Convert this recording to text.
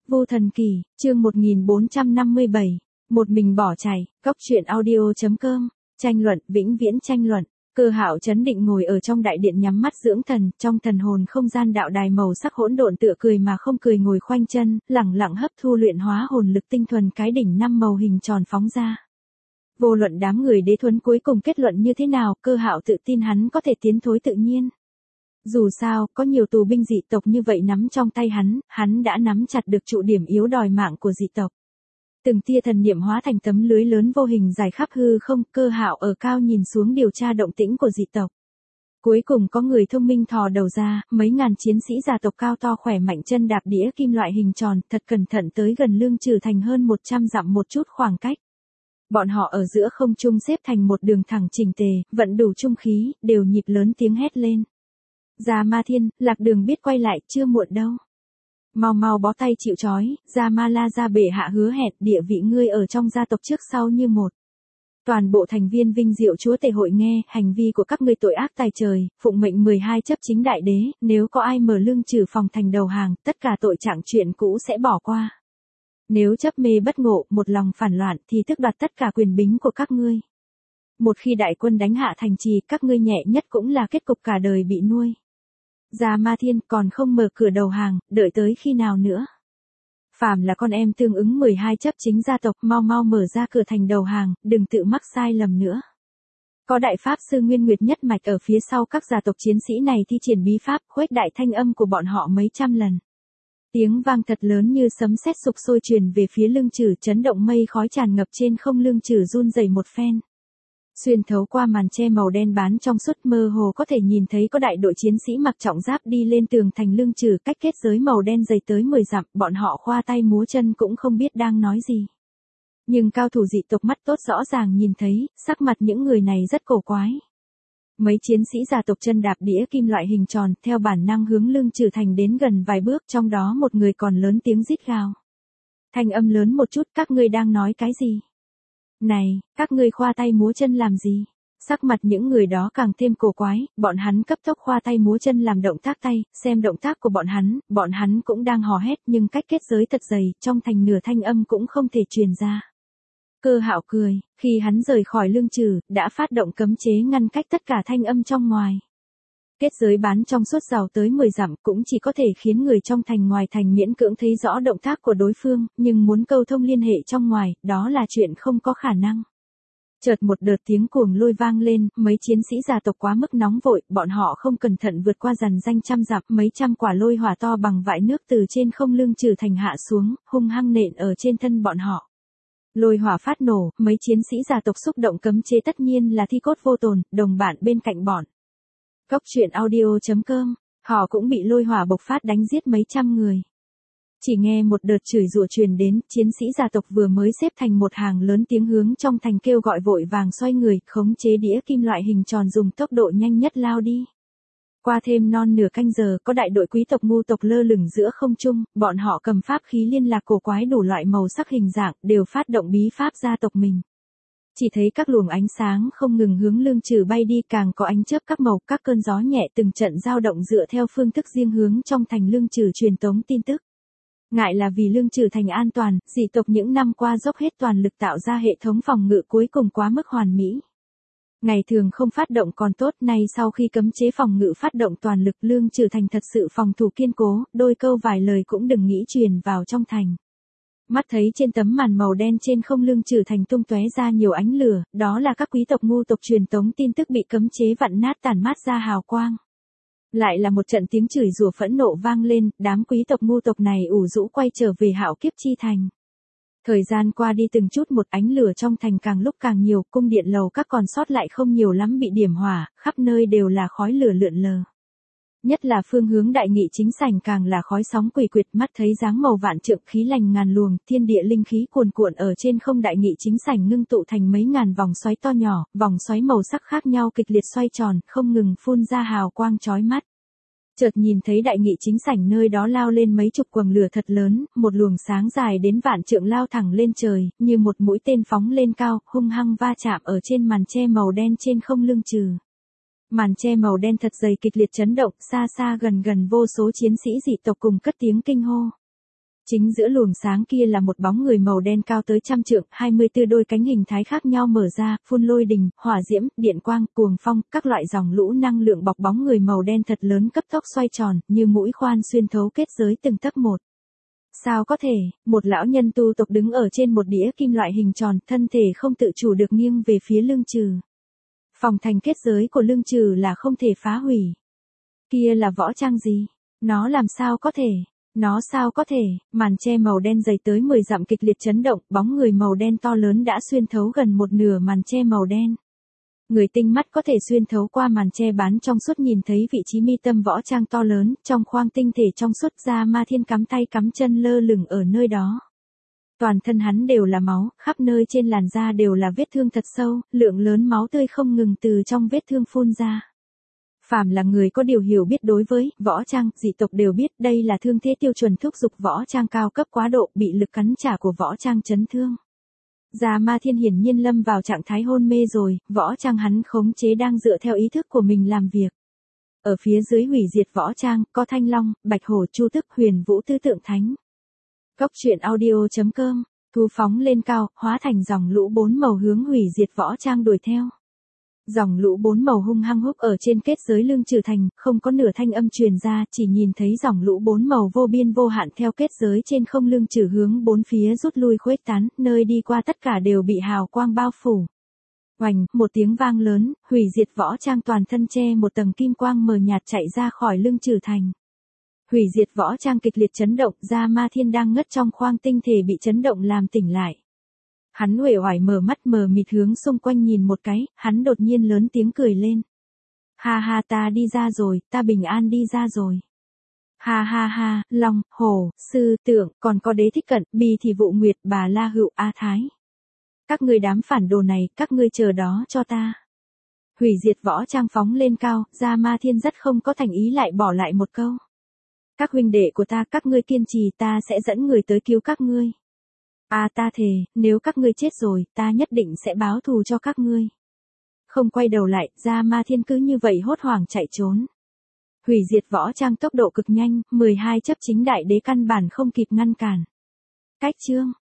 Vô Thần Kỳ, chương 1457, một mình bỏ chạy, Cóc truyện audio.com, tranh luận, vĩnh viễn tranh luận. Cơ Hạo chấn định ngồi ở trong đại điện nhắm mắt dưỡng thần, trong thần hồn không gian đạo đài màu sắc hỗn độn tựa cười mà không cười ngồi khoanh chân, lẳng lặng hấp thu luyện hóa hồn lực tinh thuần cái đỉnh 5 màu hình tròn phóng ra. Vô luận đám người đế thuấn cuối cùng kết luận như thế nào, Cơ Hạo tự tin hắn có thể tiến thối tự nhiên. Dù sao, có nhiều tù binh dị tộc như vậy nắm trong tay hắn đã nắm chặt được trụ điểm yếu đòi mạng của dị tộc. Từng tia thần niệm hóa thành tấm lưới lớn vô hình dài khắp hư không, Cơ Hạo ở cao nhìn xuống điều tra động tĩnh của dị tộc. Cuối cùng có người thông minh thò đầu ra, mấy ngàn chiến sĩ gia tộc cao to khỏe mạnh chân đạp đĩa kim loại hình tròn, thật cẩn thận tới gần Lương Trừ Thành hơn 100 dặm một chút khoảng cách. Bọn họ ở giữa không trung xếp thành một đường thẳng chỉnh tề, vận đủ trung khí, đều nhịp lớn tiếng hét lên. Gia Ma Thiên, Lạc Đường biết quay lại, chưa muộn đâu. Mau mau bó tay chịu trói, Gia Ma La Gia bệ hạ hứa hẹn địa vị ngươi ở trong gia tộc trước sau như một. Toàn bộ thành viên vinh diệu chúa tể hội nghe, hành vi của các ngươi tội ác tài trời, phụng mệnh 12 chấp chính đại đế, nếu có ai mở Lương Trừ phòng thành đầu hàng, tất cả tội trạng chuyện cũ sẽ bỏ qua. Nếu chấp mê bất ngộ, một lòng phản loạn thì tước đoạt tất cả quyền bính của các ngươi. Một khi đại quân đánh hạ thành trì, các ngươi nhẹ nhất cũng là kết cục cả đời bị nuôi. Gia Ma Thiên còn không mở cửa đầu hàng, đợi tới khi nào nữa? Phàm là con em tương ứng 12 chấp chính gia tộc, mau mau mở ra cửa thành đầu hàng, đừng tự mắc sai lầm nữa. Có đại pháp sư Nguyên Nguyệt nhất mạch ở phía sau các gia tộc chiến sĩ này thi triển bí pháp, khuếch đại thanh âm của bọn họ mấy trăm lần. Tiếng vang thật lớn như sấm sét sục sôi truyền về phía Lương Trừ, chấn động mây khói tràn ngập trên không. Lương Trừ run rẩy một phen. Xuyên thấu qua màn che màu đen bán trong suốt, mơ hồ có thể nhìn thấy có đại đội chiến sĩ mặc trọng giáp đi lên tường thành Lương Trừ, cách kết giới màu đen dày tới 10 dặm, bọn họ khoa tay múa chân cũng không biết đang nói gì. Nhưng cao thủ dị tộc mắt tốt rõ ràng nhìn thấy, sắc mặt những người này rất cổ quái. Mấy chiến sĩ gia tộc chân đạp đĩa kim loại hình tròn, theo bản năng hướng Lương Trừ thành đến gần vài bước, trong đó một người còn lớn tiếng rít gào. Thanh âm lớn một chút, các ngươi đang nói cái gì? Này, các ngươi khoa tay múa chân làm gì? Sắc mặt những người đó càng thêm cổ quái, bọn hắn cấp tốc khoa tay múa chân làm động tác tay, xem động tác của bọn hắn cũng đang hò hét nhưng cách kết giới thật dày, trong thành nửa thanh âm cũng không thể truyền ra. Cơ Hạo cười, khi hắn rời khỏi Lương Trừ, đã phát động cấm chế ngăn cách tất cả thanh âm trong ngoài. Kết giới bán trong suốt rào tới 10 dặm cũng chỉ có thể khiến người trong thành ngoài thành miễn cưỡng thấy rõ động tác của đối phương, nhưng muốn câu thông liên hệ trong ngoài, đó là chuyện không có khả năng. Chợt một đợt tiếng cuồng lôi vang lên, mấy chiến sĩ gia tộc quá mức nóng vội, bọn họ không cẩn thận vượt qua dàn danh trăm dặm, mấy trăm quả lôi hỏa to bằng vại nước từ trên không Lương Trừ thành hạ xuống, hung hăng nện ở trên thân bọn họ. Lôi hỏa phát nổ, mấy chiến sĩ gia tộc xúc động cấm chế tất nhiên là thi cốt vô tồn, đồng bạn bên cạnh bọn. Cóc truyện audio.com, họ cũng bị lôi hỏa bộc phát đánh giết mấy trăm người. Chỉ nghe một đợt chửi rủa truyền đến, chiến sĩ gia tộc vừa mới xếp thành một hàng lớn tiếng hướng trong thành kêu gọi vội vàng xoay người, khống chế đĩa kim loại hình tròn dùng tốc độ nhanh nhất lao đi. Qua thêm non nửa canh giờ, có đại đội quý tộc ngu tộc lơ lửng giữa không trung, bọn họ cầm pháp khí liên lạc cổ quái đủ loại màu sắc hình dạng, đều phát động bí pháp gia tộc mình. Chỉ thấy các luồng ánh sáng không ngừng hướng Lương Trừ bay đi, càng có ánh chớp các màu, các cơn gió nhẹ từng trận dao động dựa theo phương thức riêng hướng trong thành Lương Trừ truyền tống tin tức. Ngại là vì Lương Trừ thành an toàn, dị tộc những năm qua dốc hết toàn lực tạo ra hệ thống phòng ngự cuối cùng quá mức hoàn mỹ. Ngày thường không phát động còn tốt, nay sau khi cấm chế phòng ngự phát động toàn lực, Lương Trừ thành thật sự phòng thủ kiên cố, đôi câu vài lời cũng đừng nghĩ truyền vào trong thành. Mắt thấy trên tấm màn màu đen trên không Lương Trừ thành tung tóe ra nhiều ánh lửa, đó là các quý tộc ngu tộc truyền tống tin tức bị cấm chế vặn nát tản mát ra hào quang. Lại là một trận tiếng chửi rủa phẫn nộ vang lên, đám quý tộc ngu tộc này ủ rũ quay trở về Hạo Kiếp Chi thành. Thời gian qua đi từng chút một, ánh lửa trong thành càng lúc càng nhiều, cung điện lầu các còn sót lại không nhiều lắm bị điểm hỏa, khắp nơi đều là khói lửa lượn lờ. Nhất là phương hướng đại nghị chính sảnh càng là khói sóng quỷ quyệt, mắt thấy dáng màu vạn trượng khí lành ngàn luồng, thiên địa linh khí cuồn cuộn ở trên không. Đại nghị chính sảnh ngưng tụ thành mấy ngàn vòng xoáy to nhỏ, vòng xoáy màu sắc khác nhau kịch liệt xoay tròn, không ngừng phun ra hào quang chói mắt. Chợt nhìn thấy đại nghị chính sảnh nơi đó lao lên mấy chục quầng lửa thật lớn, một luồng sáng dài đến vạn trượng lao thẳng lên trời, như một mũi tên phóng lên cao, hung hăng va chạm ở trên màn che màu đen trên không Lương Trừ. Màn che màu đen thật dày kịch liệt chấn động, xa xa gần gần vô số chiến sĩ dị tộc cùng cất tiếng kinh hô. Chính giữa luồng sáng kia là một bóng người màu đen cao tới 100 trượng, 24 đôi cánh hình thái khác nhau mở ra, phun lôi đình, hỏa diễm, điện quang, cuồng phong, các loại dòng lũ năng lượng bọc bóng người màu đen thật lớn cấp tốc xoay tròn, như mũi khoan xuyên thấu kết giới từng tấc một. Sao có thể, một lão nhân tu tộc đứng ở trên một đĩa kim loại hình tròn, thân thể không tự chủ được nghiêng về phía Lương Trừ. Phòng thành kết giới của Lương Trừ là không thể phá hủy. Kia là võ trang gì? Nó làm sao có thể? Nó sao có thể? Màn che màu đen dày tới 10 dặm kịch liệt chấn động, bóng người màu đen to lớn đã xuyên thấu gần một nửa màn che màu đen. Người tinh mắt có thể xuyên thấu qua màn che bán trong suốt nhìn thấy vị trí mi tâm võ trang to lớn, trong khoang tinh thể trong suốt ra Ma Thiên cắm tay cắm chân lơ lửng ở nơi đó. Toàn thân hắn đều là máu, khắp nơi trên làn da đều là vết thương thật sâu, lượng lớn máu tươi không ngừng từ trong vết thương phun ra. Phàm là người có điều hiểu biết đối với võ trang, dị tộc đều biết đây là thương thế tiêu chuẩn thúc giục võ trang cao cấp quá độ, bị lực cắn trả của võ trang chấn thương. Già Ma Thiên hiển nhiên lâm vào trạng thái hôn mê rồi, võ trang hắn khống chế đang dựa theo ý thức của mình làm việc. Ở phía dưới hủy diệt võ trang, có Thanh Long, Bạch Hổ, Chu Tức, Huyền Vũ Tư Tượng Thánh. Cốc truyện audio.com, thu phóng lên cao, hóa thành dòng lũ 4 màu hướng hủy diệt võ trang đuổi theo. Dòng lũ 4 màu hung hăng húc ở trên kết giới Lương Trừ thành, không có nửa thanh âm truyền ra, chỉ nhìn thấy dòng lũ 4 màu vô biên vô hạn theo kết giới trên không Lương Trừ hướng bốn phía rút lui khuếch tán, nơi đi qua tất cả đều bị hào quang bao phủ. Oành, một tiếng vang lớn, hủy diệt võ trang toàn thân che một tầng kim quang mờ nhạt chạy ra khỏi Lương Trừ thành. Hủy diệt võ trang kịch liệt chấn động, ra Ma Thiên đang ngất trong khoang tinh thể bị chấn động làm tỉnh lại. Hắn uể oải mở mắt mờ mịt hướng xung quanh nhìn một cái, hắn đột nhiên lớn tiếng cười lên. Ha ha, ta đi ra rồi, ta bình an đi ra rồi. Ha ha ha, Long, Hổ, Sư, Tượng, còn có Đế Thích Cận, Bi thì Vụ Nguyệt, Bà La Hựu, A Thái. Các ngươi đám phản đồ này, các ngươi chờ đó cho ta. Hủy diệt võ trang phóng lên cao, ra Ma Thiên rất không có thành ý lại bỏ lại một câu. Các huynh đệ của ta, các ngươi kiên trì, ta sẽ dẫn người tới cứu các ngươi. Ta thề, nếu các ngươi chết rồi, ta nhất định sẽ báo thù cho các ngươi. Không quay đầu lại, ra Ma Thiên cứ như vậy hốt hoảng chạy trốn. Hủy diệt võ trang tốc độ cực nhanh, 12 chấp chính đại đế căn bản không kịp ngăn cản. Cách chương